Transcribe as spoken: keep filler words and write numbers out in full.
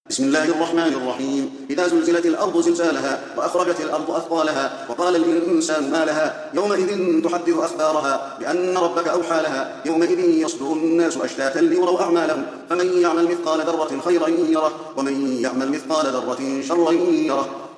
بسم الله الرحمن الرحيم. إذا زلزلت الأرض زلزالها وأخرجت الأرض أثقالها وقال الإنسان ما لها يومئذ تحدث أخبارها بأن ربك أوحى لها يومئذ يصدر الناس أشتاتا ليروا أعمالهم فمن يعمل مثقال ذرة خيرا يره ومن يعمل مثقال ذرة شرا يره.